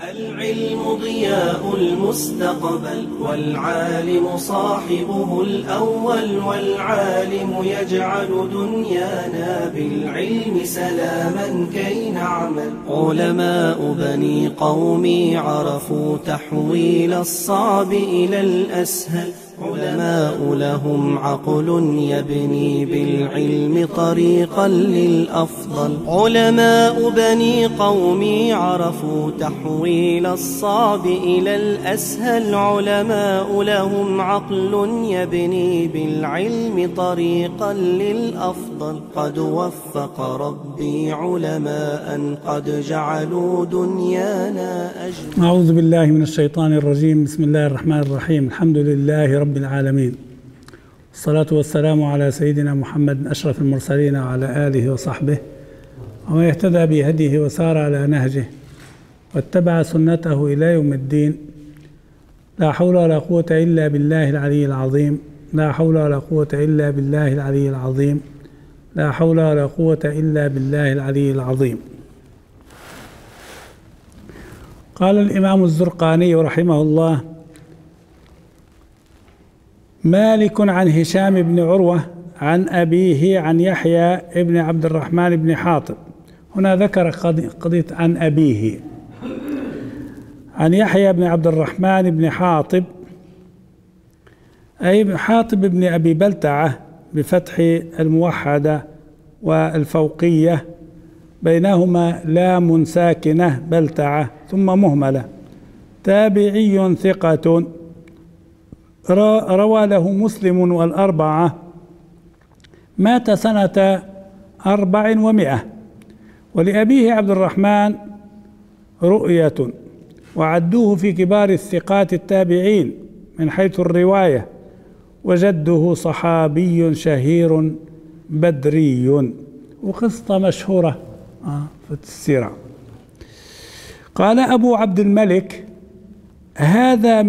العلم ضياء المستقبل والعالم صاحبه الأول، والعالم يجعل دنيانا بالعلم سلاما كي نعمل. علماء بني قومي عرفوا تحويل الصعب إلى الأسهل، علماء لهم عقل يبني بالعلم طريقا للأفضل. علماء بني قومي عرفوا تحويل الصعب إلى الأسهل، علماء لهم عقل يبني بالعلم طريقا للأفضل. قد وفق ربي علماء قد جعلوا دنيانا أجمل. أعوذ بالله من الشيطان الرجيم. بسم الله الرحمن الرحيم. الحمد لله رب العالمين، الصلاة والسلام على سيدنا محمد أشرف المرسلين وعلى آله وصحبه ومن اهتدى بهديه وسار على نهجه واتبع سنته إلى يوم الدين. لا حول ولا قوة إلا بالله العلي العظيم، لا حول ولا قوة إلا بالله العلي العظيم، لا حول ولا قوة إلا بالله العلي العظيم. قال الإمام الزرقاني رحمه الله: مالك عن هشام بن عروة عن أبيه عن يحيى بن عبد الرحمن بن حاطب. هنا ذكر قضية عن أبيه، عن يحيى بن عبد الرحمن بن حاطب، أي حاطب بن أبي بلتعة بفتح الموحدة والفوقية بينهما لام ساكنة بلتعة ثم مهملة، تابعي ثقة روى له مسلم والأربعة، مات سنة 400. ولأبيه عبد الرحمن رؤية وعدوه في كبار الثقات التابعين من حيث الرواية، وجده صحابي شهير بدري، وقصة مشهورة في السيرة. قال أبو عبد الملك: هذا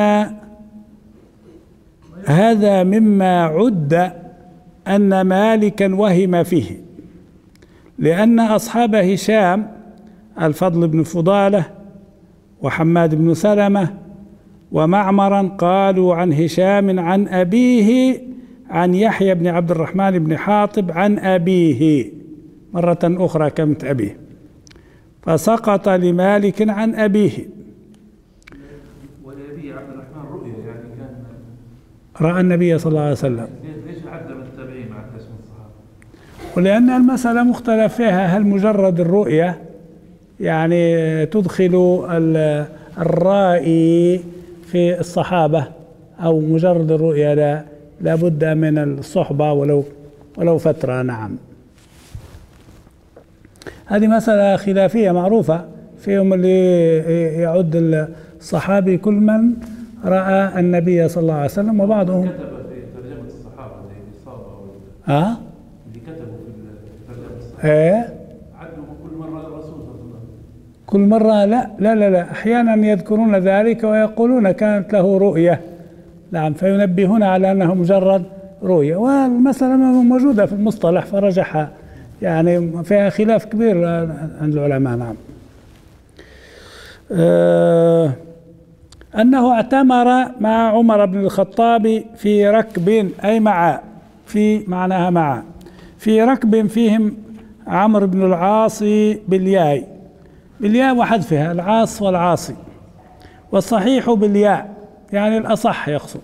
مما عد أن مالكا وهم فيه، لأن أصحاب هشام الفضل بن فضالة وحماد بن سلمة ومعمرا قالوا عن هشام عن أبيه عن يحيى بن عبد الرحمن بن حاطب عن أبيه مرة أخرى كلمة أبيه، فسقط لمالك عن أبيه. ولأبي عبد الرحمن رؤيا، يعني كان رأى النبي صلى الله عليه وسلم. ليش عد من التابعين مع اسم الصحابة؟ ولأن المسألة مختلف فيها، هل مجرد الرؤية يعني تدخل الرائي في الصحابة، أو مجرد الرؤية لا بد من الصحبة ولو فترة. نعم، هذه مسألة خلافية معروفة فيهم، اللي يعد الصحابي كل من رأى النبي صلى الله عليه وسلم، وبعضهم كتب في ترجمة الصحابة زي الإصابة اللي كتبوا في ترجمة الصحابة عدوا كل مرة الرسول صلى الله عليه وسلم. كل مرة لا أحيانا يذكرون ذلك ويقولون كانت له رؤية. نعم، فينبهون على أنه مجرد رؤية، والمسألة موجودة في المصطلح فرجحها، يعني فيها خلاف كبير عند العلماء. نعم. أنه اعتمر مع عمر بن الخطاب في ركب، أي في معناها مع، في ركب فيهم عمرو بن العاص بالياء وحذفها، العاص والعاصي، والصحيح بالياء يعني الأصح يقصد.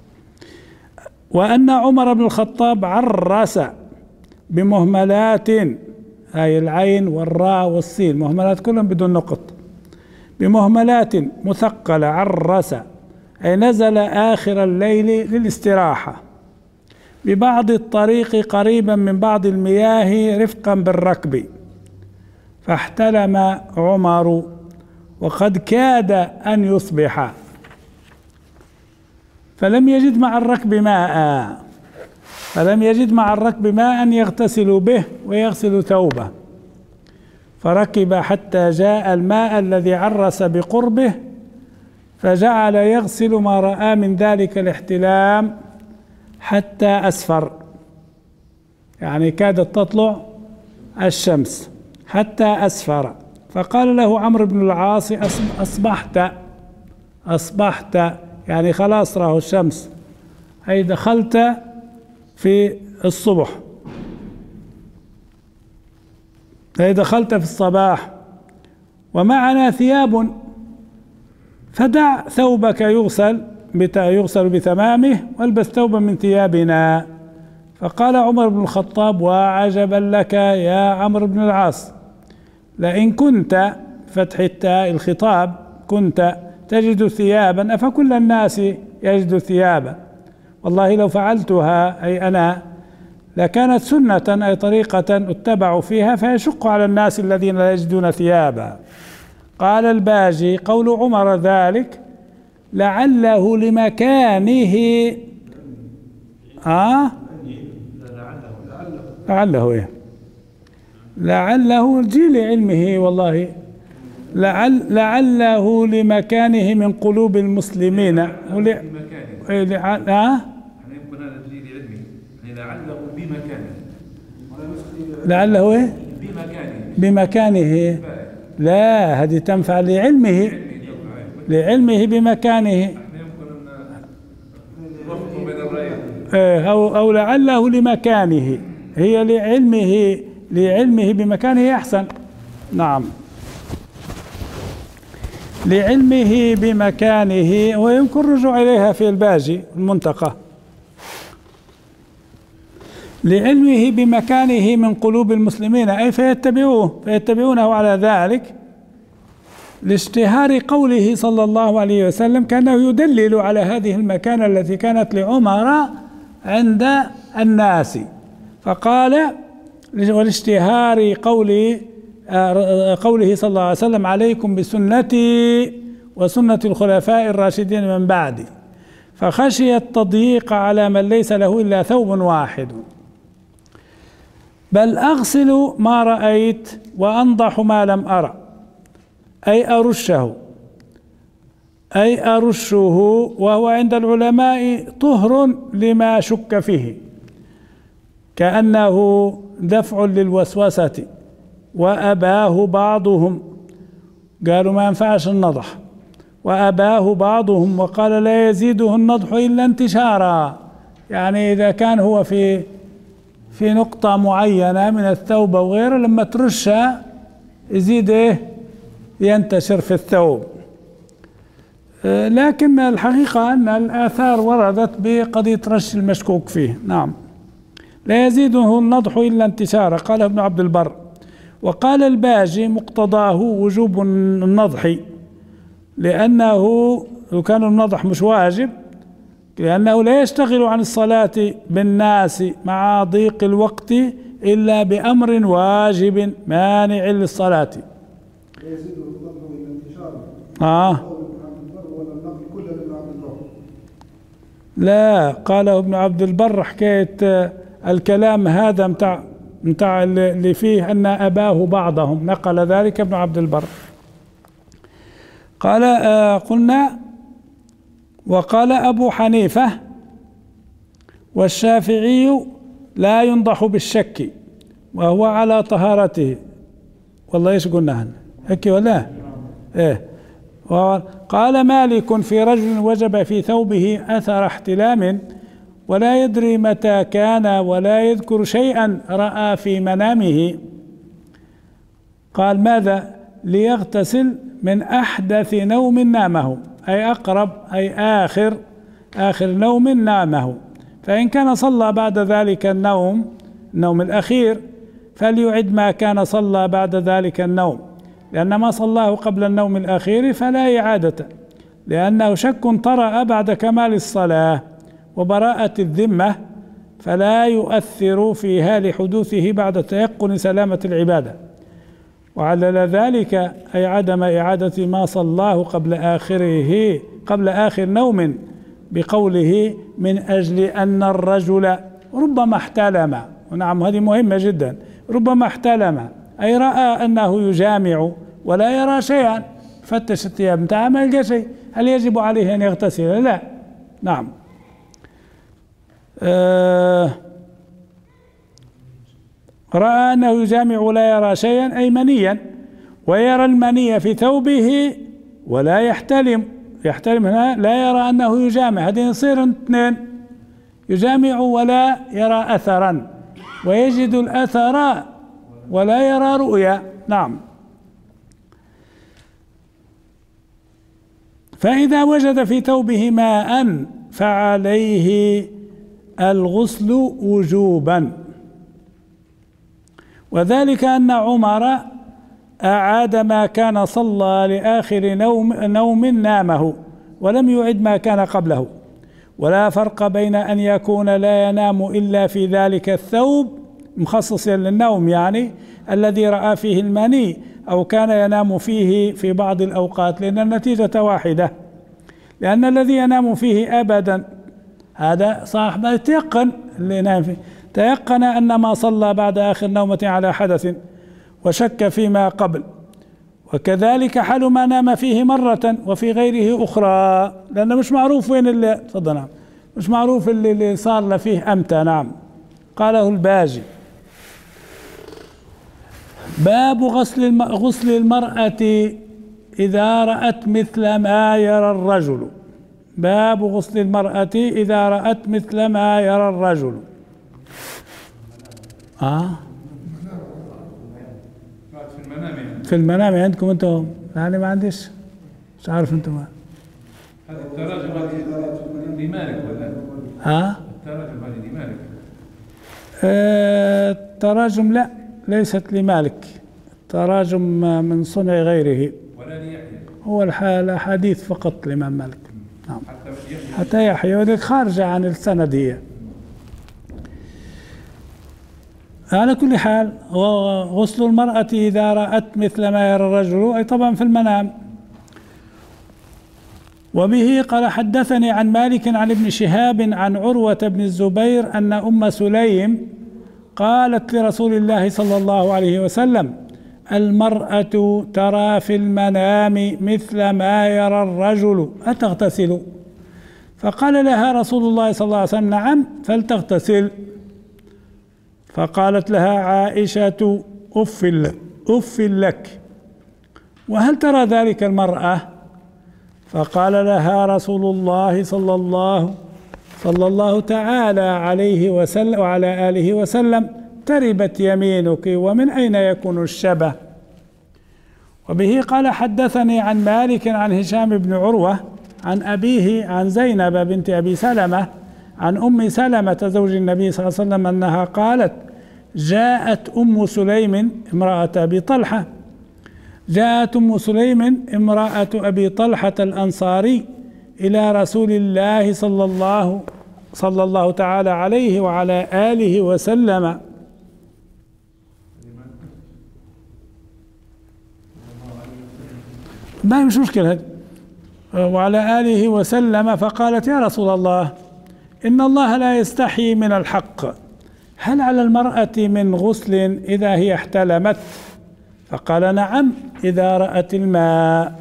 وأن عمر بن الخطاب عرس بمهملات، أي العين والراء والسين، مهملات كلهم بدون نقط، بمهملات مثقلة، عرس أي نزل آخر الليل للاستراحة، ببعض الطريق قريبا من بعض المياه رفقا بالركب، فاحتلم عمر وقد كاد أن يصبح، فلم يجد مع الركب ماء يغتسل به ويغسل ثوبه، فركب حتى جاء الماء الذي عرس بقربه، فجعل يغسل ما رأى من ذلك الاحتلام حتى أسفر، يعني كادت تطلع الشمس حتى أسفر، فقال له عمرو بن العاص أصبحت يعني خلاص راه الشمس، أي دخلت في الصبح، أي دخلت في الصباح، ومعنا ثياب، فدع ثوبك يغسل بتمامه والبس ثوبا من ثيابنا. فقال عمر بن الخطاب: وعجبا لك يا عمرو بن العاص، لئن كنت فتح التاء الخطاب كنت تجد ثيابا أفكل الناس يجد ثيابا، والله لو فعلتها أي أنا لكانت سنة أي طريقة اتبع فيها، فيشق على الناس الذين لا يجدون ثيابا. قال الباجي: قول عمر ذلك لعله لمكانه لعله جي لعلمه، والله لعله لمكانه من قلوب المسلمين يمكن هذا الجيل علمي، يعني لعله بمكانه، لعله بمكانه، لا هذه تنفع لعلمه بمكانه، أو لعله لمكانه، هي لعلمه بمكانه أحسن. نعم، لعلمه بمكانه، ويمكن الرجوع إليها في الباجي المنتقى. لعلمه بمكانه من قلوب المسلمين، أي فيتبعونه على ذلك، لاشتهار قوله صلى الله عليه وسلم، كأنه يدلل على هذه المكانة التي كانت لعمر عند الناس. فقال: ولاشتهار قوله صلى الله عليه وسلم: عليكم بسنتي وسنة الخلفاء الراشدين من بعدي، فخشي التضييق على من ليس له إلا ثوب واحد. بل أغسل ما رأيت وأنضح ما لم أرى، أي أرشه، وهو عند العلماء طهر لما شك فيه، كأنه دفع للوسوسة. وأباه بعضهم، قالوا ما ينفعش النضح، وأباه بعضهم وقال: لا يزيده النضح إلا انتشارا، يعني إذا كان هو في نقطة معينة من الثوب أو غيره، لما ترشها يزيد ينتشر في الثوب. لكن الحقيقة أن الآثار وردت بقضية رش المشكوك فيه. نعم، لا يزيده النضح إلا انتشارا، قال ابن عبد البر. وقال الباجي: مقتضاه وجوب النضح، لأنه لو كان النضح مش واجب، لأنه لا يشتغل عن الصلاة بالناس مع ضيق الوقت إلا بأمر واجب مانع للصلاة. لا، قاله ابن عبد البر حكاية الكلام هذا متاع اللي فيه أن أباه بعضهم، نقل ذلك ابن عبد البر. قال قلنا: وقال أبو حنيفة والشافعي: لا ينضح بالشك وهو على طهارته. والله ايش قلنا هيك ولا ايه؟ قال مالك: في رجل وجب في ثوبه أثر احتلام ولا يدري متى كان ولا يذكر شيئا رأى في منامه. قال: ماذا؟ ليغتسل من أحدث نوم نامه، أي أقرب، أي آخر نوم نامه، فإن كان صلى بعد ذلك النوم الأخير فليعد ما كان صلى بعد ذلك النوم، لأن ما صلاه قبل النوم الأخير فلا إعادة، لأنه شك طرأ بعد كمال الصلاة وبراءة الذمة، فلا يؤثر فيها لحدوثه بعد تيقن سلامة العبادة. وعلل ذلك أي عدم إعادة ما صلاه قبل آخر نوم بقوله: من أجل أن الرجل ربما احتلم. ونعم، هذه مهمة جدا. ربما احتلم أي رأى أنه يجامع ولا يرى شيئا، فتش الثياب متاعه ما يلقى شيء، هل يجب عليه أن يغتسل؟ لا. نعم. رأى أنه يجامع ولا يرى شيئا أي منيا، ويرى المني في ثوبه ولا يحتلم هنا لا يرى أنه يجامع، هذين يصير اثنين، يجامع ولا يرى أثرا، ويجد الأثر ولا يرى رؤيا. نعم. فإذا وجد في ثوبه ماء فعليه الغسل وجوبا، وذلك أن عمر أعاد ما كان صلى لآخر نوم نامه ولم يعد ما كان قبله، ولا فرق بين أن يكون لا ينام إلا في ذلك الثوب مخصصا للنوم يعني الذي رأى فيه المني، أو كان ينام فيه في بعض الأوقات، لأن النتيجة واحدة، لأن الذي ينام فيه أبدا هذا صاحب تيقن، اللي ينام فيه تيقن أن ما صلى بعد آخر نومة على حدث وشك فيما قبل، وكذلك حال ما نام فيه مرة وفي غيره أخرى، لأنه مش معروف وين اللي صدنا، مش معروف اللي صار له فيه أمتى. نعم. قاله الباجي. باب غسل المرأة إذا رأت مثل ما يرى الرجل. باب غسل المرأة إذا رأت مثل ما يرى الرجل. في المنام عندكم انتم؟ يعني ما عنديش، مش عارف انتم. هذه التراجم لمالك ولا؟ التراجم هذه لمالك؟ التراجم لا، ليست لمالك، التراجم من صنع غيره، ولا ليحيى، هو الأحاديث فقط الإمام مالك. نعم. حتى يحيى، وذلك خارجة عن السند هي. على كل حال، غسل المرأة إذا رأت مثل ما يرى الرجل، أي طبعا في المنام. وبه قال حدثني عن مالك عن ابن شهاب عن عروة بن الزبير أن أم سليم قالت لرسول الله صلى الله عليه وسلم: المرأة ترى في المنام مثل ما يرى الرجل أتغتسل؟ فقال لها رسول الله صلى الله عليه وسلم: نعم فلتغتسل. فقالت لها عائشة: أف لك، وهل ترى ذلك المرأة؟ فقال لها رسول الله صلى الله تعالى عليه وسلم وعلى آله وسلم: تربت يمينك، ومن أين يكون الشبه؟ وبه قال حدثني عن مالك عن هشام بن عروة عن أبيه عن زينب بنت أبي سلمة عن أم سلمة زوج النبي صلى الله عليه وسلم أنها قالت: جاءت أم سليم امرأة أبي طلحة الأنصاري إلى رسول الله صلى الله تعالى عليه وعلى آله وسلم ما مش مشكلة هذا، وعلى آله وسلم، فقالت: يا رسول الله، إن الله لا يستحي من الحق، هل على المرأة من غسل إذا هي احتلمت؟ فقال: نعم إذا رأت الماء.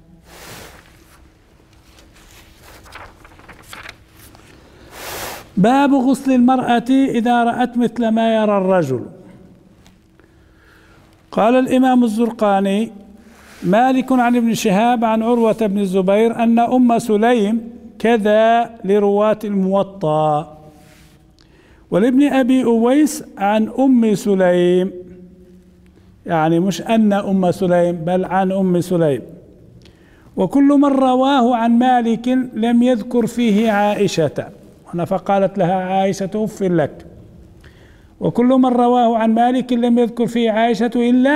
باب غسل المرأة إذا رأت مثل ما يرى الرجل. قال الإمام الزرقاني: مالك عن ابن شهاب عن عروة بن الزبير أن أم سليم كذا لرواة الموطأ، ولابن أبي أويس عن أم سليم، يعني مش أن أم سليم بل عن أم سليم. وكل من رواه عن مالك لم يذكر فيه عائشة، فقالت لها عائشة: أف لك. وكل من رواه عن مالك لم يذكر فيه عائشة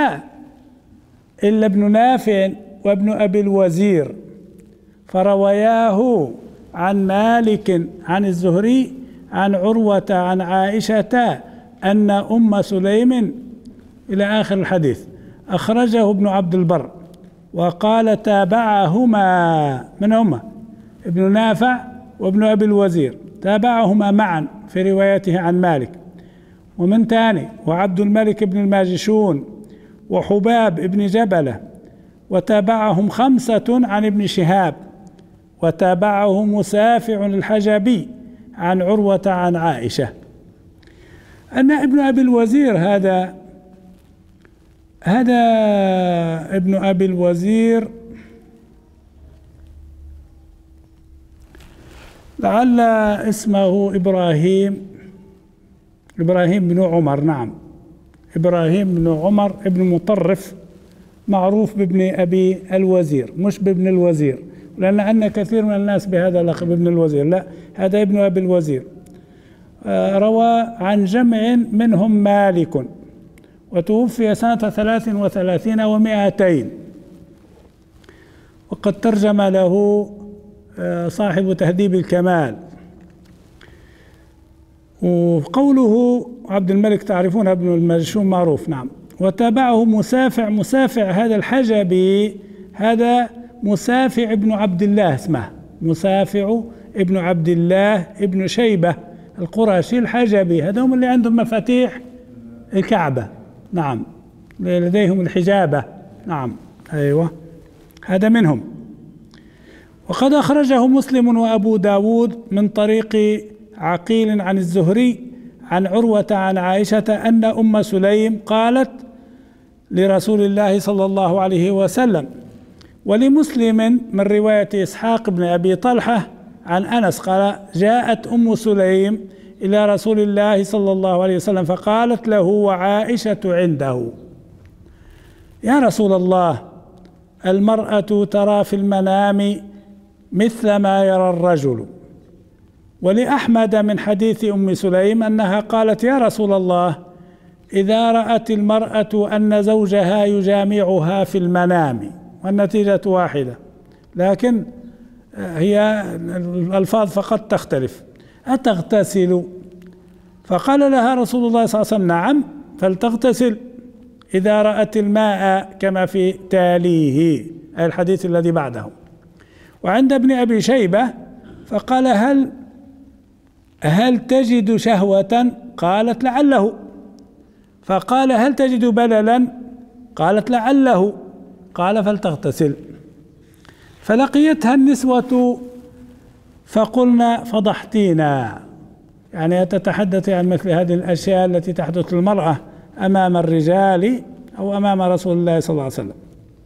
إلا ابن نافع وابن أبي الوزير، فرواياه عن مالك عن الزهري عن عروة عن عائشة أن أم سليم إلى آخر الحديث. أخرجه ابن عبد البر وقال: تابعهما، من هما؟ ابن نافع وابن أبي الوزير، تابعهما معا في روايته عن مالك. ومن تاني: وعبد الملك بن الماجشون وحباب بن جبلة، وتابعهم 5 عن ابن شهاب، وتابعه مسافع الحجبي عن عروة عن عائشة. أن ابن أبي الوزير هذا هذا ابن أبي الوزير، لعل اسمه إبراهيم بن عمر. نعم، إبراهيم بن عمر ابن مطرف، معروف بابن أبي الوزير مش بابن الوزير، لأن كثير من الناس بهذا اللقب ابن الوزير، لا، هذا ابن أبي الوزير. روى عن جمع منهم مالك، وتوفي سنة 33 و200، وقد ترجم له صاحب تهذيب الكمال. وقوله عبد الملك تعرفون ابن المجشوم معروف. نعم. وتابعه مسافع هذا الحجبي، هذا مسافع ابن عبد الله، اسمه مسافع ابن عبد الله ابن شيبة القرشي الحجبي، هذا هم اللي عندهم مفاتيح الكعبة. نعم، لديهم الحجابة. نعم، أيوة، هذا منهم. وقد أخرجه مسلم وأبو داود من طريق عقيل عن الزهري عن عروة عن عائشة أن أم سليم قالت لرسول الله صلى الله عليه وسلم. ولمسلم من رواية إسحاق بن أبي طلحة عن أنس قال: جاءت أم سليم إلى رسول الله صلى الله عليه وسلم فقالت له وعائشة عنده: يا رسول الله، المرأة ترى في المنام مثل ما يرى الرجل. ولأحمد من حديث أم سليم أنها قالت: يا رسول الله، إذا رأت المرأة أن زوجها يجامعها في المنام، والنتيجة واحدة، لكن هي الألفاظ فقط تختلف، أتغتسل؟ فقال لها رسول الله صلى الله عليه وسلم: نعم، فلتغتسل إذا رأت الماء كما في تاليه، أي الحديث الذي بعده. وعند ابن أبي شيبة فقال: هل تجد شهوة؟ قالت: لعله. فقال: هل تجد بللا؟ قالت: لعله. قال: فلتغتسل. فلقيتها النسوة فقلنا: فضحتينا، يعني تتحدث عن مثل هذه الأشياء التي تحدث للمرأة أمام الرجال أو أمام رسول الله صلى الله عليه وسلم.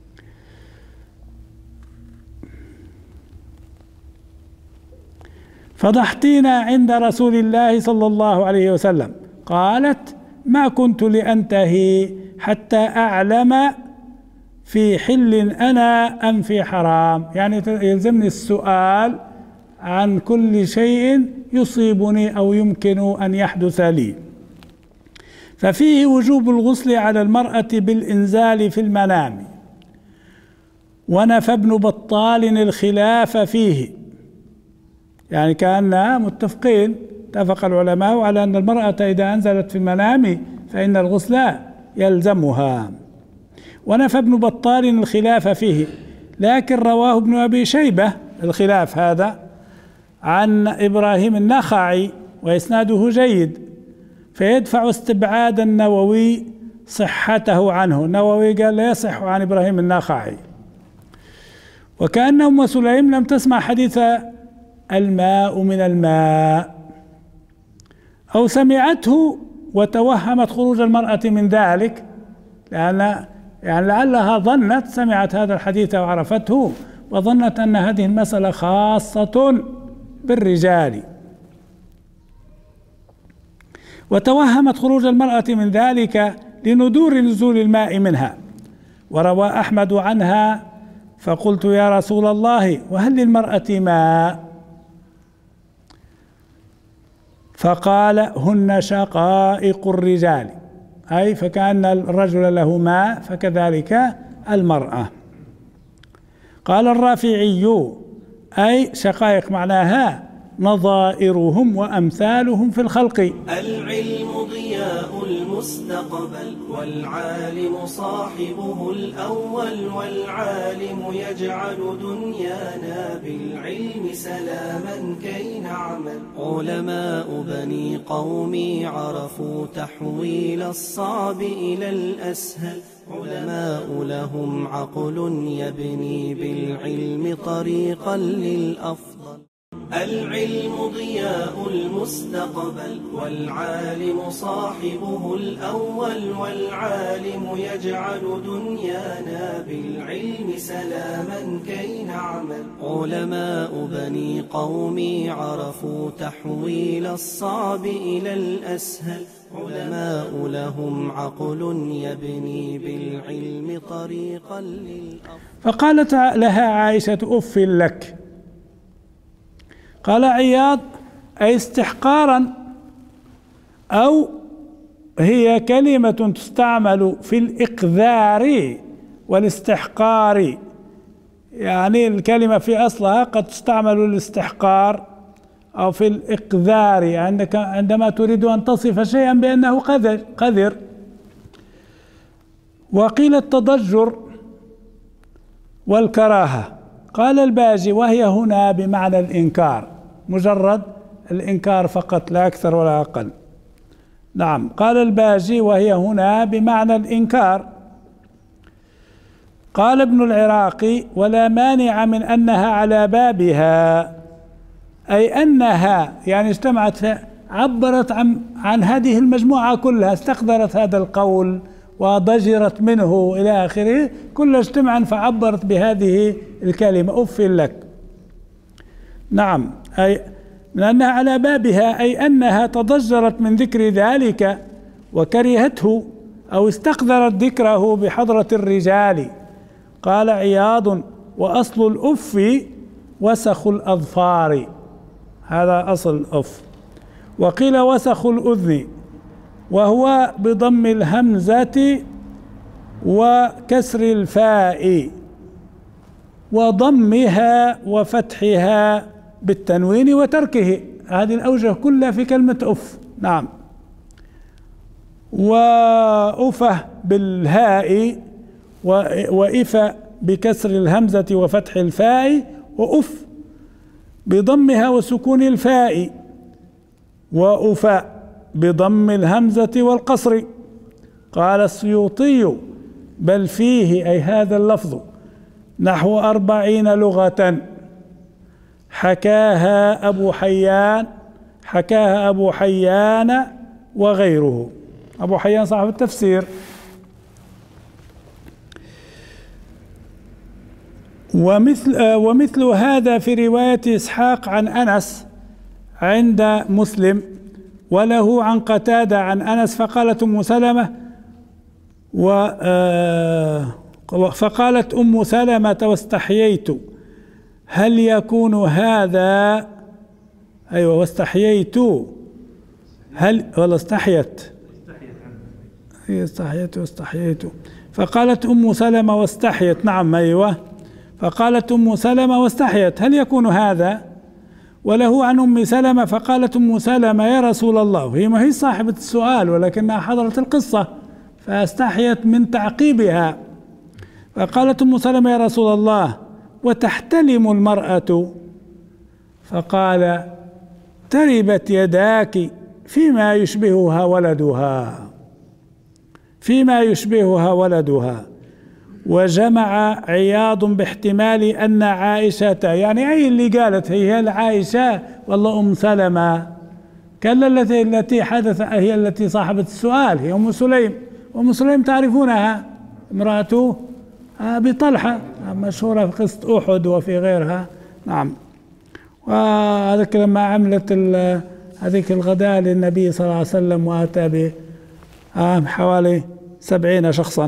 فضحتينا عند رسول الله صلى الله عليه وسلم. قالت: ما كنت لأنتهي حتى أعلم في حل أنا أم في حرام، يعني يلزمني السؤال عن كل شيء يصيبني أو يمكن أن يحدث لي. ففيه وجوب الغسل على المرأة بالإنزال في المنام. ونفى ابن بطال الخلاف فيه، يعني كأننا متفقين، اتفق العلماء على أن المرأة إذا أنزلت في المنام فإن الغسل يلزمها. ونفى ابن بطال الخلاف فيه، لكن رواه ابن أبي شيبة الخلاف هذا عن إبراهيم النخعي وإسناده جيد، فيدفع استبعاد النووي صحته عنه. النووي قال لا يصح عن إبراهيم النخعي. وكأن أم سليم لم تسمع حديث الماء من الماء، أو سمعته وتوهمت خروج المرأة من ذلك، لأن يعني لعلها ظنت، سمعت هذا الحديث وعرفته وظنت أن هذه المسألة خاصة بالرجال، وتوهمت خروج المرأة من ذلك لندور نزول الماء منها. وروى أحمد عنها: فقلت يا رسول الله، وهل للمرأة ماء؟ فقال: هن شقائق الرجال، أي فكأن الرجل له ماء فكذلك المرأة. قال الرافعي: أي شقائق معناها نظائرهم وأمثالهم في الخلق. العلم ضياء المستقبل، والعالم صاحبه الأول، والعالم يجعل دنيانا بالعلم سلاما كي نعمل. علماء بني قومي عرفوا تحويل الصعب إلى الأسهل، علماء لهم عقل يبني بالعلم طريقا للأفضل. العلم ضياء المستقبل والعالم صاحبه الأول والعالم يجعل دنيانا بالعلم سلاما كي نعمل. علماء بني قومي عرفوا تحويل الصعب إلى الأسهل. علماء لهم عقل يبني بالعلم طريقا للأفضل. فقالت لها عائشة أف لك. قال عياض أي استحقارا، أو هي كلمة تستعمل في الإقذار والاستحقار، يعني الكلمة في أصلها قد تستعمل للاستحقار أو في الإقذار عندما تريد أن تصف شيئا بأنه قذر. وقيل التضجر والكراهة. قال الباجي وهي هنا بمعنى الإنكار، مجرد الإنكار فقط لا أكثر ولا أقل. نعم، قال الباجي وهي هنا بمعنى الإنكار. قال ابن العراقي ولا مانع من أنها على بابها، أي أنها يعني اجتمعت عبرت عن هذه المجموعة كلها، استقدرت هذا القول وضجرت منه إلى آخره، كلها اجتمعا فعبرت بهذه الكلمة أف لك. نعم، أي من أنها على بابها، أي أنها تضجرت من ذكر ذلك وكرهته أو استقدرت ذكره بحضرة الرجال. قال عياض وأصل الأف وسخ الأظفار، هذا أصل الأف. وقيل وسخ الأذن، وهو بضم الهمزة وكسر الفاء وضمها وفتحها بالتنوين وتركه. هذه الأوجه كلها في كلمة أف. نعم، وأفه بالهاء وإف بكسر الهمزة وفتح الفاء، وأف بضمها وسكون الفاء، وأف بضم الهمزة والقصر. قال السيوطي بل فيه أي هذا اللفظ نحو 40 لغة حكاها أبو حيان وغيره. أبو حيان صاحب التفسير. ومثل هذا في رواية إسحاق عن أنس عند مسلم، وله عن قتادة عن أنس. فقالت أم سلمة واستحييت هل يكون هذا، أيوة واستحييت هل ولا استحيت، هي استحييت. فقالت أم سلمة واستحيت، نعم أيوة، فقالت أم سلمة واستحيت هل يكون هذا، وله عن أم سلمة. فقالت أم سلمة يا رسول الله، هي ما هي صاحبة السؤال ولكنها حضرت القصة فاستحيت من تعقيبها. فقالت أم سلمة يا رسول الله وتحتلم المرأة؟ فقال تربت يداك فيما يشبهها ولدها. وجمع عياض باحتمال أن عائشة، يعني أي اللي قالت هي العائشة والله أم سلمة، كلا التي حدث هي التي صاحبة السؤال، هي أم سليم. وأم سليم تعرفونها، امرأته أبي طلحة مشهورة في قصة أحد وفي غيرها. نعم، وهذاك لما عملت هذيك الغداء للنبي صلى الله عليه وسلم وأتى به حوالي 70 شخصا.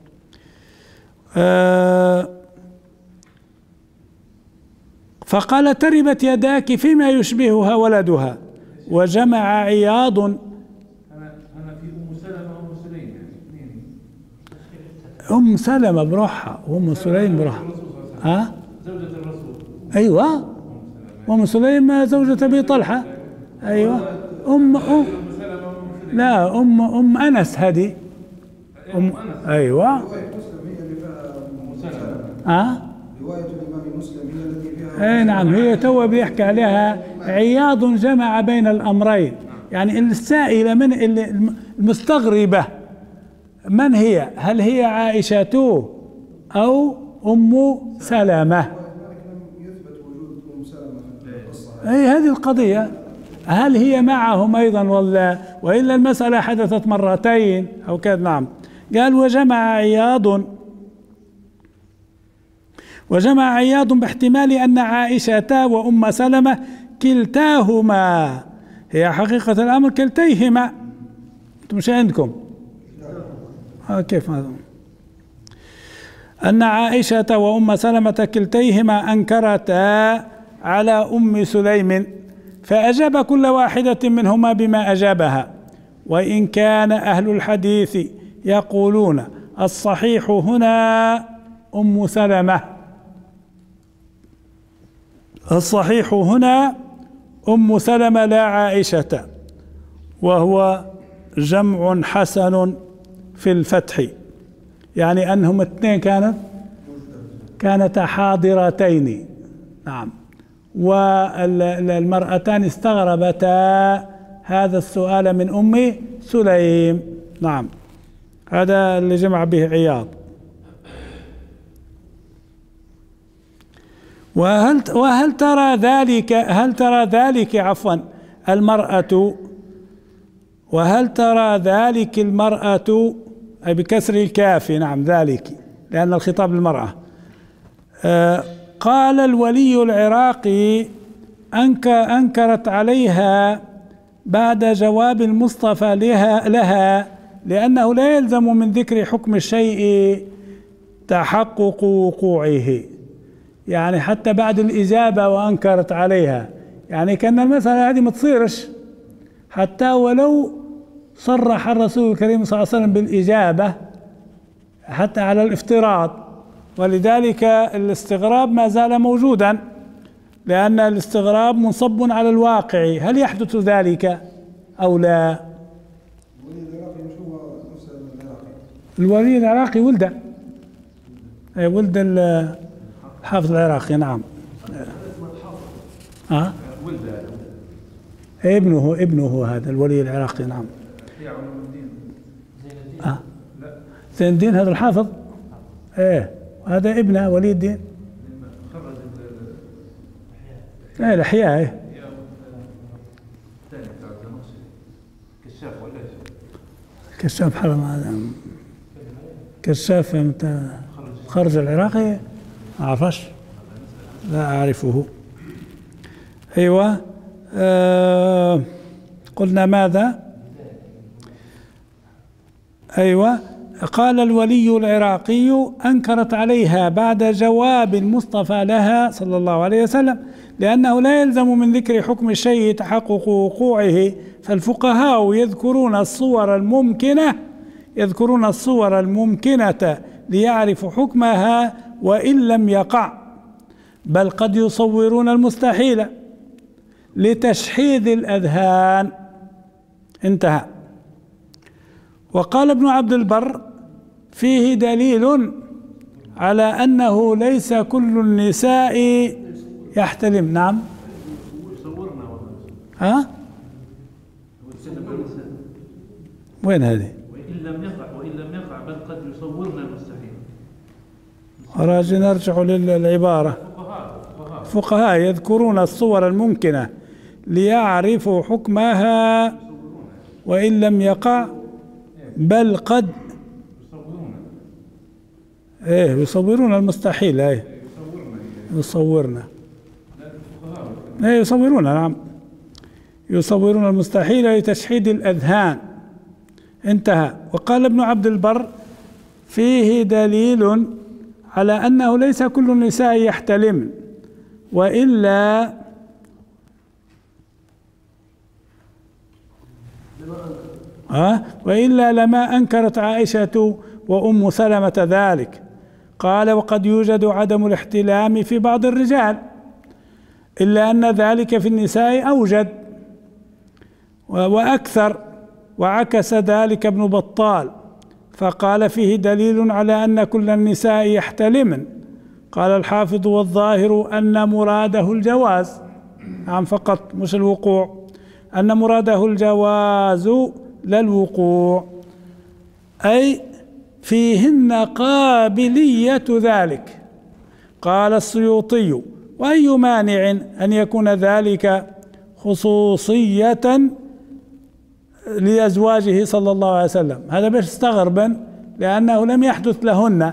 فقال تربت يداك فيما يشبهها ولدها. وجمع عياض أنا في أم سلمة وأم سليم، أم سلمة بروحها وأم سليم بروحها. زوجة الرسول. أيوة، وأم سليم زوجة أبي طلحة. أيوة، لا أم أنس هذه أيوة. رواية الإمام مسلم هي التي فيها. أي نعم، هي تو بيحكي عليها. عياض جمع بين الأمرين، يعني السائلة من المستغربة من هي، هل هي عائشة أو أم سلمة؟ لم يثبت وجود أم سلمة في القصة أي هذه القضية، هل هي معهم أيضا وإلا المسألة حدثت مرتين أو كذا. نعم. قال وجمع عياض باحتمال أن عائشة وأم سلمة كلتاهما، هي حقيقة الأمر كلتيهما، أنتم مش عندكم كيف هذا؟ أن عائشة وأم سلمة كلتيهما أنكرتا على أم سليم، فأجاب كل واحدة منهما بما أجابها. وإن كان أهل الحديث يقولون الصحيح هنا أم سلمة، الصحيح هنا أم سلمة لا عائشة، وهو جمع حسن في الفتح، يعني أنهم اثنين كانتا حاضرتين. نعم. والمرأتان استغربتا هذا السؤال من أم سليم. نعم. هذا اللي جمع به عياض. وهل ترى ذلك عفوا المرأة، وهل ترى ذلك المرأة أي بكسر الكاف، نعم ذلك لأن الخطاب للمرأة. قال الولي العراقي أنكرت عليها بعد جواب المصطفى لها لأنه لا يلزم من ذكر حكم الشيء تحقق وقوعه، يعني حتى بعد الإجابة وأنكرت عليها، يعني كأن المسألة هذه ما تصيرش حتى ولو صرح الرسول الكريم صلى الله عليه وسلم بالإجابة حتى على الافتراض. ولذلك الاستغراب ما زال موجودا، لأن الاستغراب منصب على الواقع، هل يحدث ذلك أو لا؟ الولي العراقي ولد الحافظ العراقي. نعم. ابنه هذا الولي العراقي. نعم. زين الدين هذا الحافظ، هذا ابنه ولي الدين. الأحياء. كشاف حرم هذا، كشاف خرج العراقي، ما أعرفش، لا أعرفه. أيوة. قلنا ماذا؟ أيوة. قال الولي العراقي أنكرت عليها بعد جواب المصطفى لها صلى الله عليه وسلم لأنه لا يلزم من ذكر حكم الشيء تحقق وقوعه، فالفقهاء يذكرون الصور الممكنة ليعرفوا حكمها وإن لم يقع، بل قد يصورون المستحيل لتشحيذ الأذهان. انتهى. وقال ابن عبد البر فيه دليل على أنه ليس كل النساء يحتلم. نعم. وين هذه؟ وإن لم يقع بل قد يصورنا المستحيل. نرجع للعبارة. الفقهاء يذكرون الصور الممكنة ليعرفوا حكمها وإن لم يقع، بل قد يصورون المستحيل. يصورون. نعم. يصورون المستحيل لتشحيذ الأذهان. انتهى. وقال ابن عبد البر فيه دليل على أنه ليس كل النساء يحتلمن، وإلا لما أنكرت عائشة وأم سلمة ذلك. قال وقد يوجد عدم الاحتلام في بعض الرجال، إلا أن ذلك في النساء أوجد وأكثر، وعكس ذلك ابن بطال فقال فيه دليل على أن كل النساء يحتلمن. قال الحافظ والظاهر أن مراده الجواز، نعم فقط مش الوقوع، أن مراده الجواز لا الوقوع، أي فيهن قابلية ذلك. قال السيوطي وأي مانع أن يكون ذلك خصوصية لأزواجه صلى الله عليه وسلم؟ هذا باش استغربا لأنه لم يحدث لهن،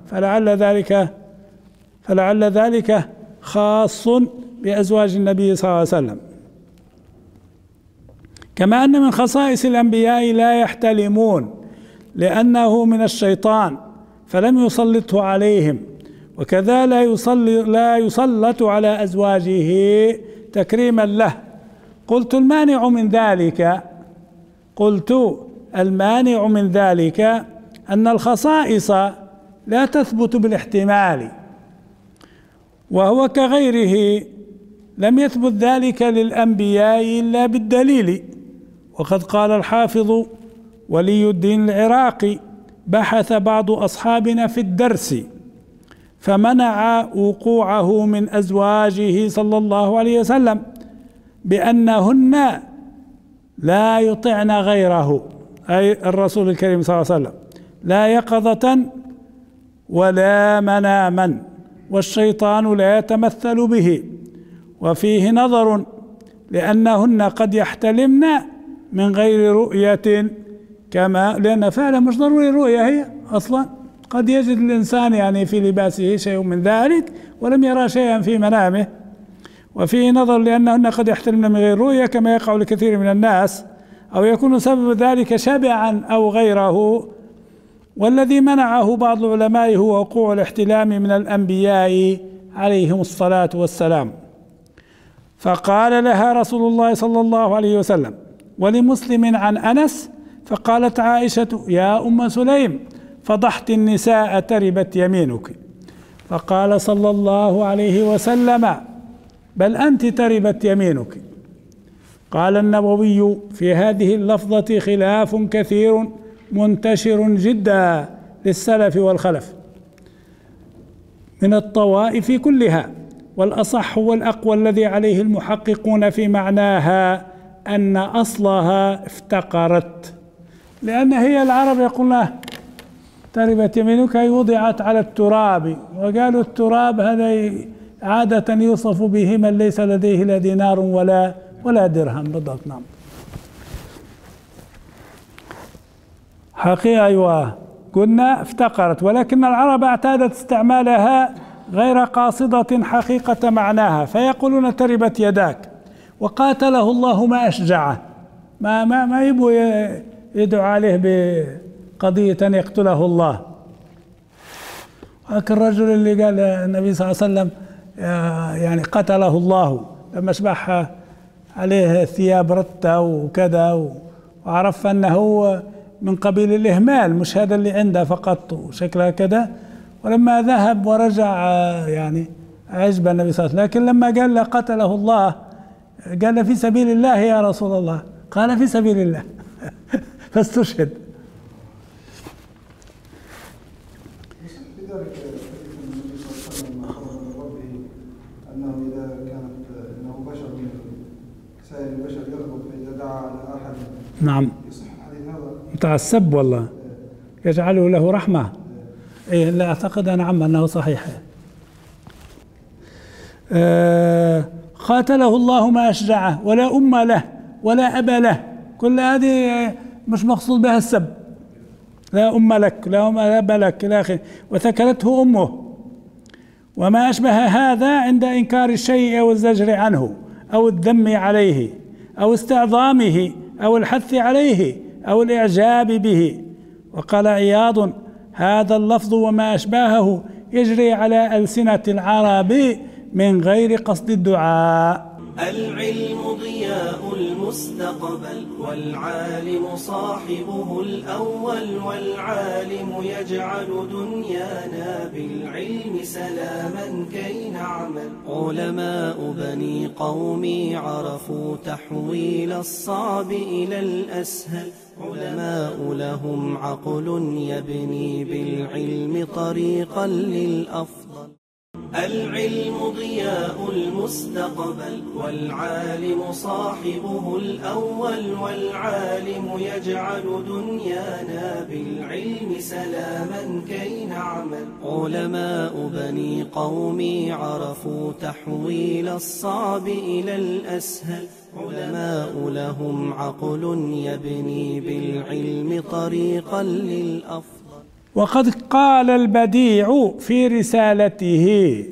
فلعل ذلك خاص بأزواج النبي صلى الله عليه وسلم. كما أن من خصائص الأنبياء لا يحتلمون لأنه من الشيطان فلم يسلطه عليهم، وكذا لا يسلط على أزواجه تكريما له. قلت المانع من ذلك أن الخصائص لا تثبت بالاحتمال، وهو كغيره لم يثبت ذلك للأنبياء إلا بالدليل. وقد قال الحافظ ولي الدين العراقي: بحث بعض أصحابنا في الدرس فمنع وقوعه من أزواجه صلى الله عليه وسلم بأنهن لا يطعن غيره، أي الرسول الكريم صلى الله عليه وسلم، لا يقظة ولا مناما، والشيطان لا يتمثل به. وفيه نظر لأنهن قد يحتلمن من غير رؤية، لأن فعلا مش ضروري رؤية، هي أصلا قد يجد الإنسان يعني في لباسه شيء من ذلك ولم يرى شيئا في منامه. وفيه نظر لأنهن قد يحتلمن من غير رؤية كما يقع لكثير من الناس، أو يكون سبب ذلك شبعا أو غيره. والذي منعه بعض العلماء هو وقوع الاحتلام من الأنبياء عليهم الصلاة والسلام. فقال لها رسول الله صلى الله عليه وسلم. ولمسلم عن أنس: فقالت عائشة: يا أم سليم فضحت النساء تربت يمينك. فقال صلى الله عليه وسلم: بل أنت تربت يمينك. قال النووي: في هذه اللفظة خلاف كثير منتشر جدا للسلف والخلف من الطوائف كلها، والأصح والأقوى الذي عليه المحققون في معناها أن أصلها افتقرت، لأن هي العرب يقولون تربت يمينك أي وضعت على التراب، وقالوا التراب هذا عادة يوصف به من ليس لديه لا دينار ولا درهم. بالضبط، نعم. حقيقة أيوة، قلنا افتقرت، ولكن العرب اعتادت استعمالها غير قاصدة حقيقة معناها، فيقولون تربت يداك، وقاتله الله ما أشجعه، ما يبوا يدعو عليه بقضية أن يقتله الله. هذاك الرجل اللي قال النبي صلى الله عليه وسلم يعني قتله الله لما أصبح عليه ثياب رتة وكذا، وعرف أنه من قبيل الإهمال، مش هذا اللي عنده فقط وشكلها كذا، ولما ذهب ورجع يعني عجب النبي صلى الله عليه وسلم. لكن لما قال له قتله الله قال في سبيل الله يا رسول الله، قال في سبيل الله فاستشهد. لذلك النبي صلى الله عليه وسلم أخبر من ربه أنه إذا إنه بشر من سائر البشر يغضب فإذا دعا على أحد. نعم. يصح الحديث هذا؟ متعسب والله، يجعله له رحمة. إيه لا أعتقد أنا أنه صحيح. قاتله الله ما أشجعه، ولا أم له ولا أب له، كل هذه مش مقصود بها السب. لا أم لك لا أب لك إلى آخره، وثكلته أمه، وما أشبه هذا عند إنكار الشيء أو الزجر عنه أو الذم عليه أو استعظامه أو الحث عليه أو الإعجاب به. وقال عياض: هذا اللفظ وما أشباهه يجري على ألسنة العرب من غير قصد الدعاء. العلم ضياء المستقبل، والعالم صاحبه الأول، والعالم يجعل دنيانا بالعلم سلاما كي نعمل. علماء بني قومي عرفوا تحويل الصعب إلى الأسهل، علماء لهم عقل يبني بالعلم طريقا للأفضل. العلم ضياء المستقبل والعالم صاحبه الأول، والعالم يجعل دنيانا بالعلم سلاما كي نعمل. علماء بني قومي عرفوا تحويل الصعب إلى الأسهل، علماء لهم عقل يبني بالعلم طريقا للأفضل. وقد قال البديع في رسالته،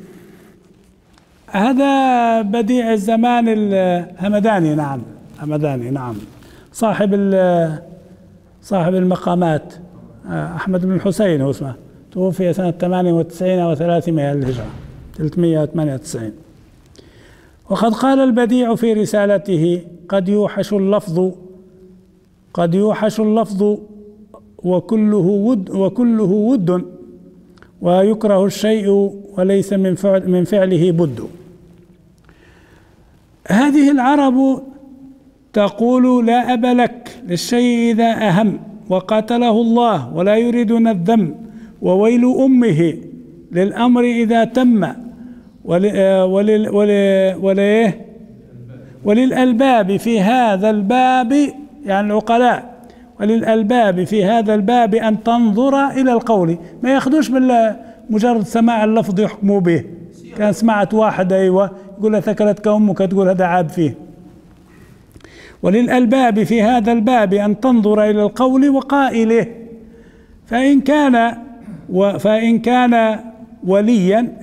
هذا بديع الزمان الهمداني، نعم همداني، نعم صاحب المقامات، أحمد بن الحسين هو اسمه، توفي سنة 98 و300 للهجرة 398. وقد قال البديع في رسالته: قد يوحش اللفظ وكله ود، ويكره الشيء وليس من فعله بد. هذه العرب تقول: لا أب لك للشيء إذا أهم، وقاتله الله ولا يريدون الذم، وويل أمه للأمر إذا تم، وللألباب في هذا الباب، يعني العقلاء، وللألباب في هذا الباب أن تنظر إلى القول، ما ياخذوش مجرد سماع اللفظ يحكموا به. كان سمعت واحد أيوة يقول ثكلتك أمك تقول هذا عاب فيه. وللألباب في هذا الباب أن تنظر إلى القول وقائله، فإن كان وليا،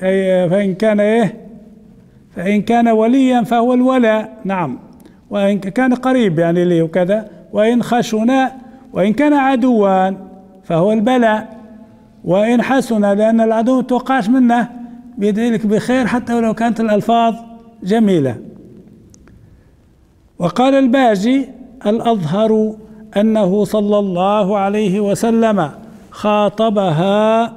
فإن كان وليا فهو الولاء، نعم، وإن كان قريب يعني ليه وكذا، وإن خشن، وإن كان عدوا فهو البلاء، وإن حسن، لأن العدو ما توقعش منه بيدعي لك بخير حتى ولو كانت الألفاظ جميلة. وقال الباجي: الأظهر أنه صلى الله عليه وسلم خاطبها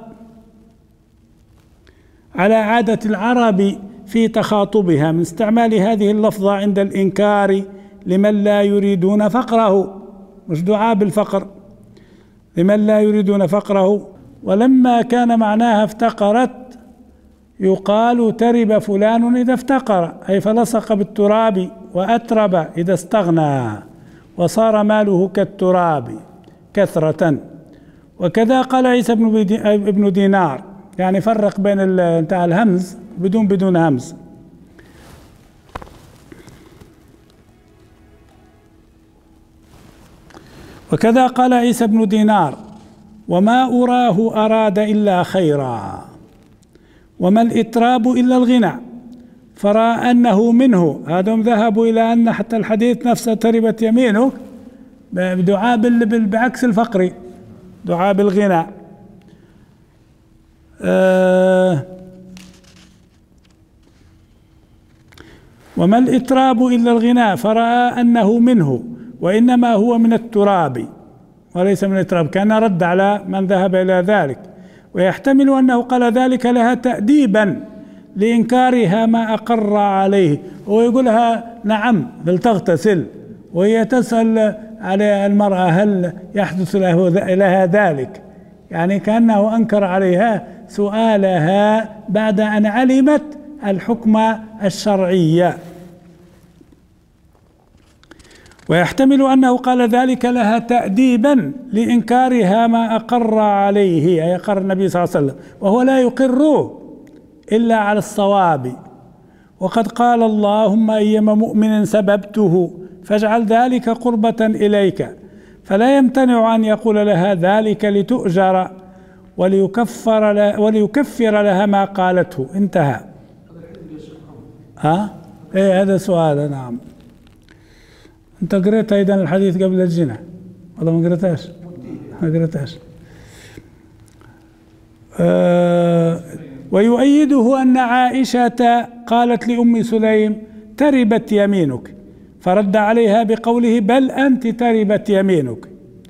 على عادة العرب في تخاطبها من استعمال هذه اللفظة عند الإنكار لمن لا يريدون فقره، مش دعاء بالفقر، لمن لا يريدون فقره. ولما كان معناها افتقرت يقال: ترب فلان إذا افتقر، أي فلصق بالتراب، وأترب إذا استغنى، وصار ماله كالتراب كثرة. وكذا قال عيسى ابن دينار، يعني فرق بين بتاع الهمز بدون همز. وكذا قال عيسى بن دينار: وما أراه أراد إلا خيرا، وما الإتراب إلا الغنى، فرأى أنه منه. هذهم ذهبوا إلى أن حتى الحديث نفسه تربت يمينك بدعاء بعكس الفقر، دعاء بالغنى. وما الإتراب إلا الغنى، فرأى أنه منه، وإنما هو من التراب وليس من الإتراب، كان رد على من ذهب إلى ذلك. ويحتمل أنه قال ذلك لها تأديبا لإنكارها ما أقر عليه، ويقولها نعم بل تغتسل، وهي تسأل على المرأة هل يحدث لها ذلك، يعني كأنه أنكر عليها سؤالها بعد أن علمت الحكم الشرعي. ويحتمل أنه قال ذلك لها تأديبا لإنكارها ما أقر عليه، أي أقر النبي صلى الله عليه وسلم، وهو لا يقره إلا على الصواب. وقد قال: اللهم أيما مؤمن سببته فاجعل ذلك قربة إليك، فلا يمتنع أن يقول لها ذلك لتؤجر وليكفر لها ما قالته. انتهى. إيه هذا سؤال. نعم. أنت قريت أيضا الحديث قبل الجنة ولا ما قريتهاش؟ ما قريتهاش. ويؤيده أن عائشة قالت لأم سليم: تربت يمينك، فرد عليها بقوله: بل أنت تربت يمينك،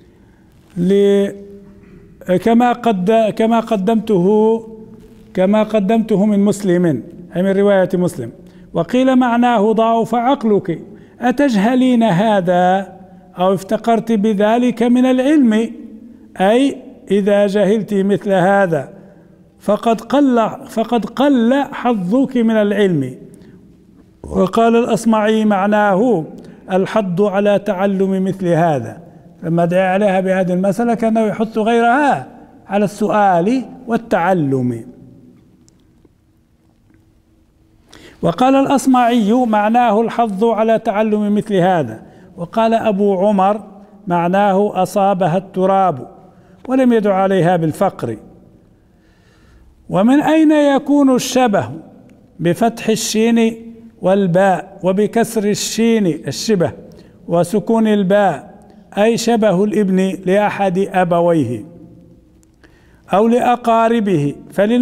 كما قدمته من مسلم، أي من رواية مسلم. وقيل معناه: ضعف عقلك، أتجهلين هذا أو افتقرت بذلك من العلم، أي إذا جهلت مثل هذا فقد قل حظك من العلم. وقال الأصمعي معناه الحض على تعلم مثل هذا، لما دعا عليها بهذه المسألة كأنه يحث غيرها على السؤال والتعلم. وقال الأصمعي معناه الحظ على تعلم مثل هذا. وقال أبو عمر معناه أصابها التراب، ولم يدع عليها بالفقر. ومن أين يكون الشبه بفتح الشين والباء وبكسر الشين الشبه وسكون الباء، أي شبه الابن لأحد أبويه أو لأقاربه،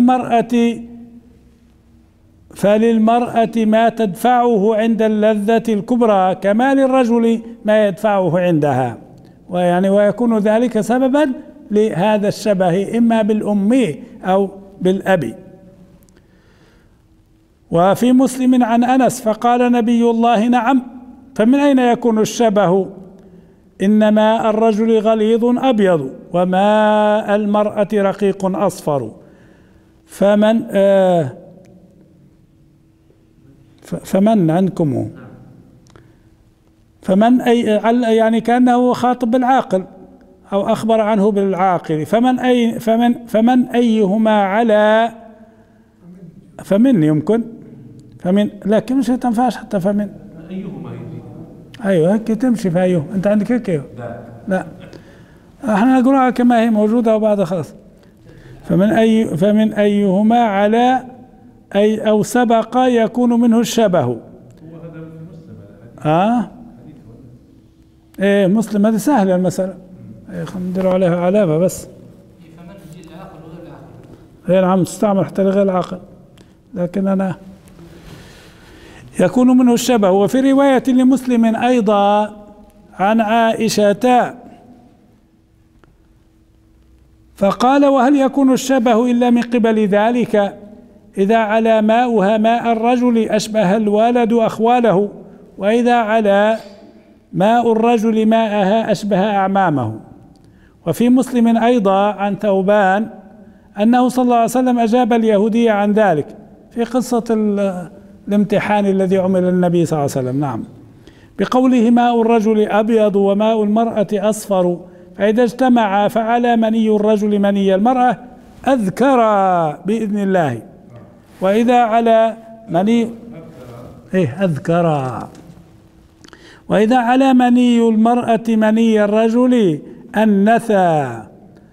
فللمرأة ما تدفعه عند اللذة الكبرى كما للرجل ما يدفعه عندها، ويكون ذلك سببا لهذا الشبه إما بالأم أو بالأب. وفي مسلم عن أنس فقال نبي الله نعم، فمن أين يكون الشبه؟ إن ماء الرجل غليظ أبيض وماء المرأة رقيق أصفر، فمن عنكم فمن أي، يعني كأنه خاطب بالعاقل أو أخبر عنه بالعاقل. فمن أيهما على، فمن يمكن، فمن لكن مش تنفعش حتى فمن أيهما يجي. أيوه هيك تمشي في أيوه. أنت عندك هيك أيوه؟ لا احنا نقرأها كما هي موجودة وبعد خلاص. فمن أيهما على أي أو سبق يكون منه الشبه. هو هذا في مسلم. إيه مسلم، هذه سهلة المسألة. خلينا ندير عليها علامة بس. فمن يجي العاقل وغير العاقل. إيه نعم تستعمل حتى لغير العاقل، لكن أنا يكون منه الشبه. وفي رواية لمسلم أيضا عن عائشة فقال وهل يكون الشبه إلا من قبل ذلك؟ إذا على ماؤها ماء الرجل أشبه الولد أخواله، وإذا على ماء الرجل ماءها أشبه أعمامه. وفي مسلم أيضا عن ثوبان أنه صلى الله عليه وسلم أجاب اليهودي عن ذلك في قصة الامتحان الذي عمل النبي صلى الله عليه وسلم، نعم، بقوله ماء الرجل أبيض وماء المرأة أصفر، فإذا اجتمع فعلى مني الرجل مني المرأة أذكر بإذن الله، وإذا على مني أذكر، وإذا على مني المرأة مني الرجل أنثى.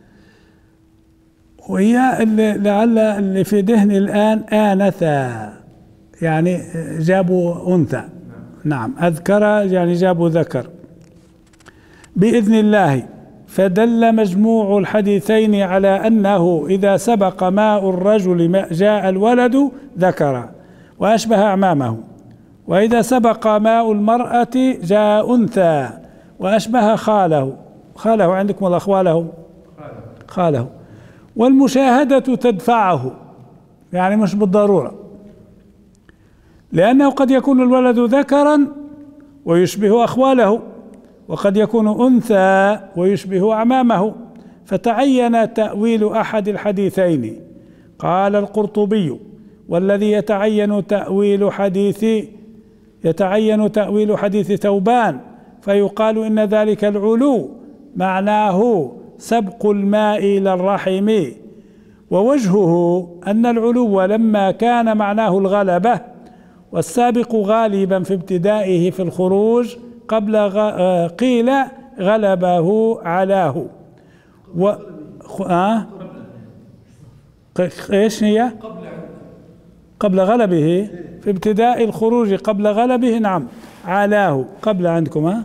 وهي لعل اللي في ذهن الآن آنثى، يعني جابوا أنثى، نعم، أذكر يعني جابوا ذكر بإذن الله. فدل مجموع الحديثين على أنه إذا سبق ماء الرجل جاء الولد ذكر وأشبه أعمامه، وإذا سبق ماء المرأة جاء أنثى وأشبه خاله. خاله عندكم ولا أخواله؟ خاله. والمشاهدة تدفعه، يعني مش بالضرورة، لأنه قد يكون الولد ذكرا ويشبه أخواله، وقد يكون أنثى ويشبه أعمامه، فتعين تأويل أحد الحديثين. قال القرطبي والذي يتعين تأويل حديث ثوبان، فيقال إن ذلك العلو معناه سبق الماء إلى الرحم، ووجهه أن العلو لما كان معناه الغلبة، والسابق غالبا في ابتدائه في الخروج قيل غلبه علاه ايش هي؟ قبل غلبه في ابتداء الخروج قبل غلبه، نعم، علاه قبل عندكم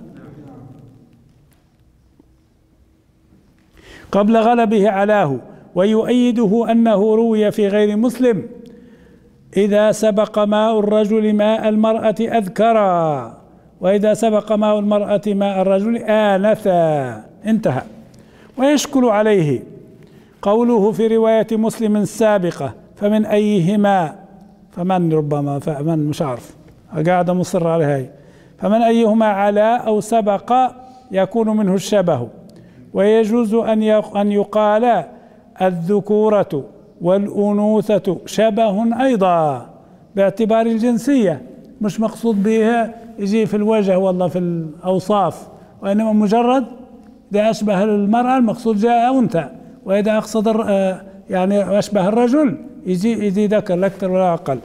قبل غلبه علاه. ويؤيده أنه روي في غير مسلم إذا سبق ماء الرجل ماء المرأة أذكرا، وإذا سبق ماء المرأة ماء الرجل آنثا، انتهى. ويشكل عليه قوله في رواية مسلم السابقة فمن أيهما، فمن ربما فمن مش عارف قاعد مصر على هاي، فمن أيهما على أو سبق يكون منه الشبه. ويجوز أن يقال الذكورة والأنوثة شبه أيضا باعتبار الجنسية، مش مقصود بها يجي في الوجه والله في الأوصاف، وإنما مجرد إذا أشبه المرأة المقصود جاء أنثى، وإذا أقصد يعني أشبه الرجل يجي ذكر لا أكثر ولا أقل.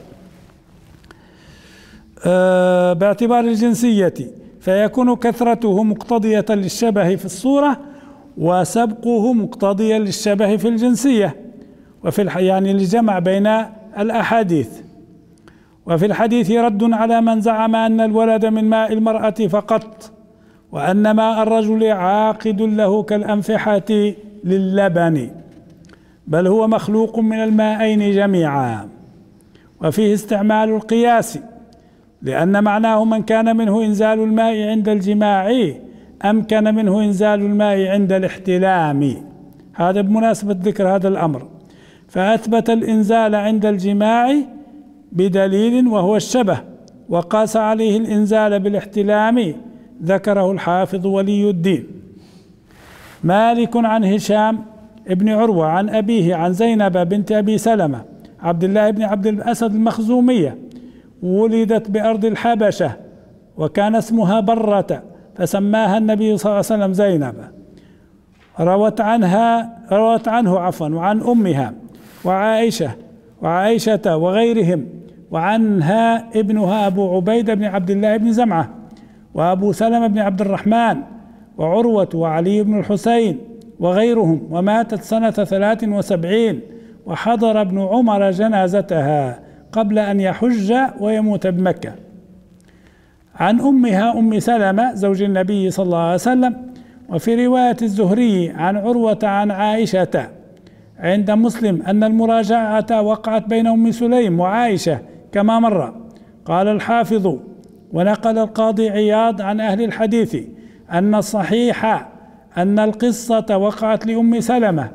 باعتبار الجنسية فيكون كثرته مقتضية للشبه في الصورة وسبقه مقتضيا للشبه في الجنسية، وفي يعني لجمع بين الأحاديث. وفي الحديث رد على من زعم أن الولد من ماء المرأة فقط، وأن ماء الرجل عاقد له كالأنفحة للبن، بل هو مخلوق من الماءين جميعا. وفيه استعمال القياس، لأن معناه من كان منه إنزال الماء عند الجماع أمكن منه إنزال الماء عند الاحتلام. هذا بمناسبة ذكر هذا الأمر، فأثبت الإنزال عند الجماع بدليل وهو الشبه، وقاس عليه الإنزال بالاحتلام، ذكره الحافظ ولي الدين. مالك عن هشام ابن عروة عن أبيه عن زينب بنت أبي سلمة عبد الله بن عبد الأسد المخزومية، ولدت بأرض الحبشة وكان اسمها برة، فسماها النبي صلى الله عليه وسلم زينب. روت عنه وعن أمها وعائشة وغيرهم، وعنها ابنها أبو عبيدة بن عبد الله بن زمعة، وأبو سلمة بن عبد الرحمن، وعروة وعلي بن الحسين وغيرهم. وماتت سنة 73، وحضر ابن عمر جنازتها قبل أن يحج ويموت بمكة. عن أمها أم سلمة زوج النبي صلى الله عليه وسلم. وفي رواية الزهري عن عروة عن عائشة عند مسلم أن المراجعة وقعت بين أم سليم وعائشة كما مر. قال الحافظ ونقل القاضي عياض عن أهل الحديث أن الصحيح أن القصة وقعت لأم سلمة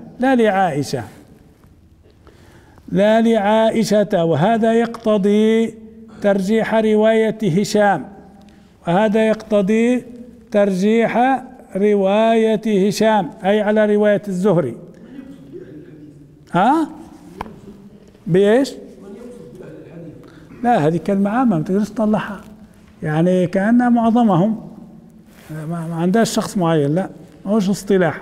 لا لعائشة، وهذا يقتضي ترجيح رواية هشام، أي على رواية الزهري. بإيش؟ لا، هذه كلمة عامة ما تقدرش تطلعها، يعني كأنها معظمهم، ما عندهاش شخص معين، لا مش اصطلاح.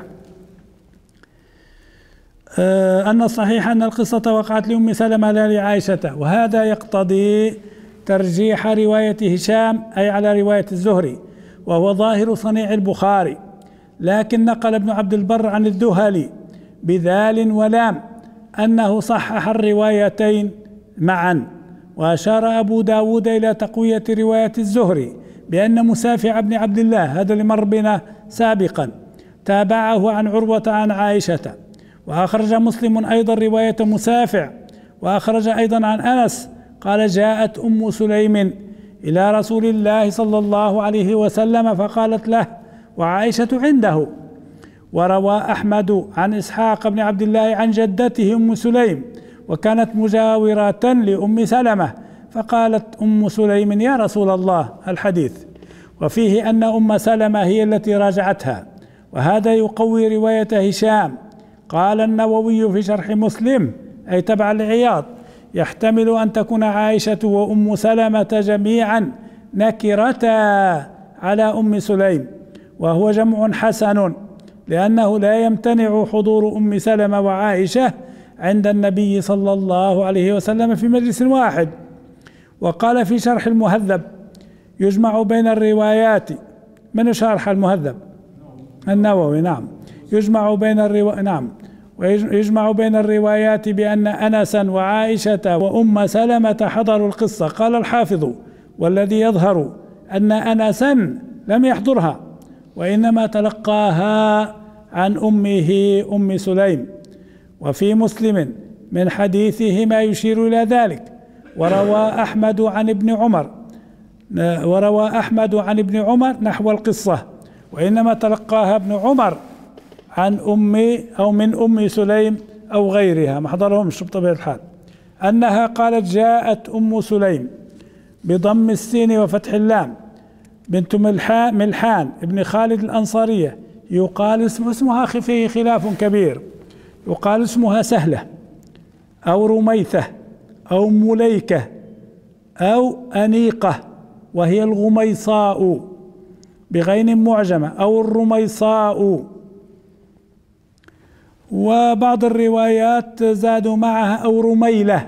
أن الصحيح أن القصة وقعت لأم سلمة لا لعائشة، وهذا يقتضي ترجيح رواية هشام أي على رواية الزهري، وهو ظاهر صنيع البخاري. لكن نقل ابن عبد البر عن الذهلي بذال ولام أنه صحح الروايتين معا. وأشار أبو داود إلى تقوية رواية الزهري بأن مسافع بن عبد الله، هذا اللي مر بنا سابقا، تابعه عن عروة عن عائشة. وأخرج مسلم أيضا رواية مسافع، وأخرج أيضا عن أنس قال جاءت أم سليم إلى رسول الله صلى الله عليه وسلم فقالت له وعائشة عنده. وروى أحمد عن إسحاق بن عبد الله عن جدته أم سليم، وكانت مجاورة لأم سلمة، فقالت أم سليم يا رسول الله الحديث. وفيه أن أم سلمة هي التي راجعتها، وهذا يقوي رواية هشام. قال النووي في شرح مسلم أي تبع العياض يحتمل أن تكون عائشة وأم سلمة جميعا نكرتا على أم سليم، وهو جمع حسن، لأنه لا يمتنع حضور أم سلمة وعائشة عند النبي صلى الله عليه وسلم في مجلس واحد. وقال في شرح المهذب يجمع بين الروايات، من شرح المهذب؟ النووي، نعم. ويجمع بين الروايات بأن أنسا وعائشة وأم سلمة حضروا القصة. قال الحافظ والذي يظهر أن أنسا لم يحضرها، وإنما تلقاها عن أمه أم سليم. وفي مسلم من حديثه ما يشير إلى ذلك. وروى أحمد عن ابن عمر نحو القصة، وإنما تلقاها ابن عمر عن أمي أو من أم سليم أو غيرها، ما حضرهمش بطبيعة الحال. أنها قالت جاءت أم سليم بضم السين وفتح اللام بنت ملحان ابن خالد الأنصارية، يقال اسمها فيه خلاف كبير، يقال اسمها سهلة أو رميثة أو مليكة أو أنيقة وهي الغميصاء بغين معجمة أو الرميصاء. وبعض الروايات زادوا معها أو رميلة.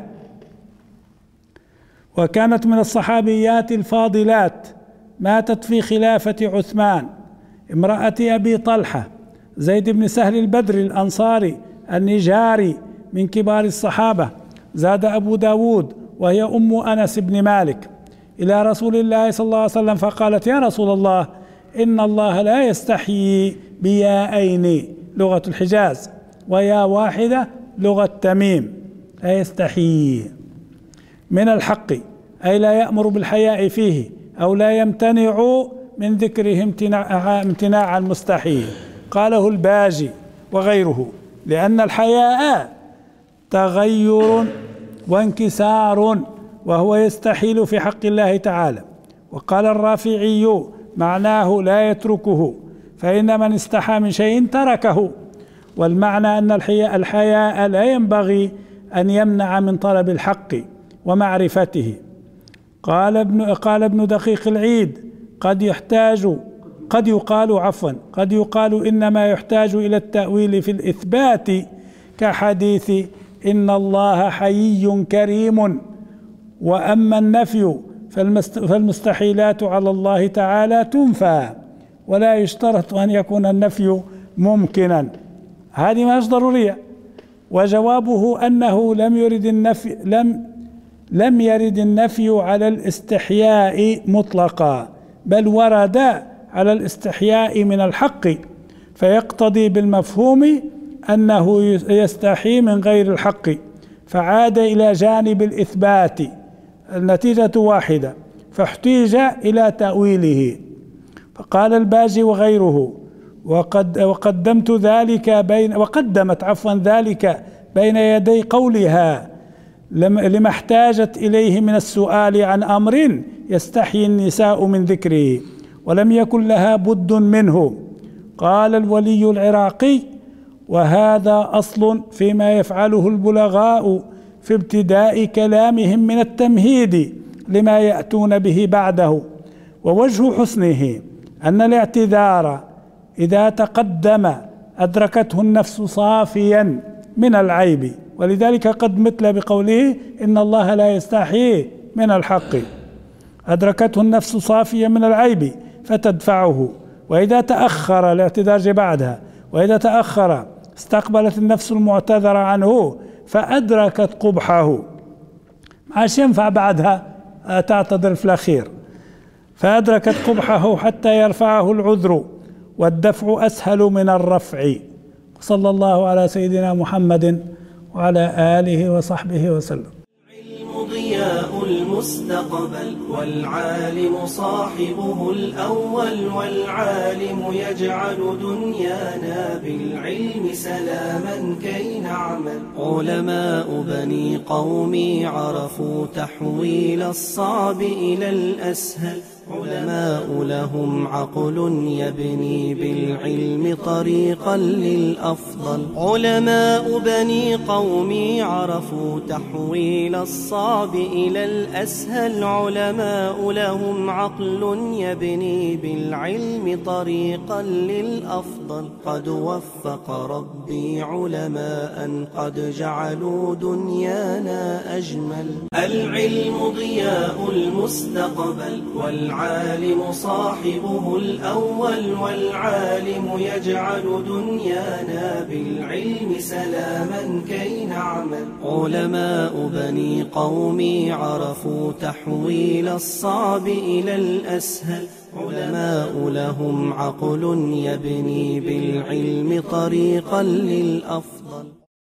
وكانت من الصحابيات الفاضلات، ماتت في خلافة عثمان، امرأة أبي طلحة زيد بن سهل البدري الأنصاري النجاري من كبار الصحابة. زاد أبو داود وهي أم أنس بن مالك إلى رسول الله صلى الله عليه وسلم فقالت: يا رسول الله، إن الله لا يستحيي بياءين لغة الحجاز ويا واحدة لغة تميم، لا يستحيي من الحق، أي لا يأمر بالحياء فيه أو لا يمتنع من ذكره امتناع المستحيي. قاله الباجي وغيره، لأن الحياء تغير وانكسار وهو يستحيل في حق الله تعالى. وقال الرافعي: معناه لا يتركه، فإن من استحى من شيء تركه. والمعنى أن الحياء لا ينبغي أن يمنع من طلب الحق ومعرفته. قال ابن دقيق العيد: قد يقال إنما يحتاج إلى التأويل في الإثبات، كحديث إن الله حيي كريم. وأما النفي فالمستحيلات على الله تعالى تنفى، ولا يشترط أن يكون النفي ممكنا، هذه ما هيش ضرورية. وجوابه أنه لم يرد النفي على الاستحياء مطلقا، بل ورد على الاستحياء من الحق، فيقتضي بالمفهوم أنه يستحي من غير الحق، فعاد إلى جانب الإثبات، النتيجة واحدة، فاحتيج إلى تأويله. فقال الباجي وغيره: وقدمت وقدمت ذلك بين يدي قولها لما احتاجت إليه من السؤال عن أمر يستحيي النساء من ذكره، ولم يكن لها بد منه. قال الولي العراقي: وهذا أصل فيما يفعله البلغاء في ابتداء كلامهم من التمهيد لما يأتون به بعده. ووجه حسنه أن الاعتذار إذا تقدم أدركته النفس صافيا من العيب، ولذلك قد مثل بقوله إن الله لا يستحيي من الحق، أدركته النفس صافيا من العيب فتدفعه. وإذا تأخر الاعتذار بعدها، وإذا تأخر استقبلت النفس المعتذر عنه فأدركت قبحه، عاش ينفع بعدها تعتذر في الأخير، فأدركت قبحه حتى يرفعه العذر، والدفع أسهل من الرفع. صلى الله على سيدنا محمد وعلى آله وصحبه وسلم. العلم ضياء المستقبل، والعالم صاحبه الأول، والعالم يجعل دنيانا بالعلم سلاما كي نعمل. علماء بني قومي عرفوا تحويل الصعب إلى الأسهل، علماء لهم عقل يبني بالعلم طريقا للأفضل. علماء بني قومي عرفوا تحويل الصعب إلى الأسهل، علماء لهم عقل يبني بالعلم طريقا للأفضل. قد وفق ربي علماء قد جعلوا دنيانا أجمل. العلم ضياء المستقبل، والعالم صاحبه الأول، والعالم يجعل دنيانا بالعلم سلاما كي نعمل. علماء بني قومي عرفوا تحويل الصعب إلى الأسهل، علماء لهم عقل يبني بالعلم طريقا للأفضل.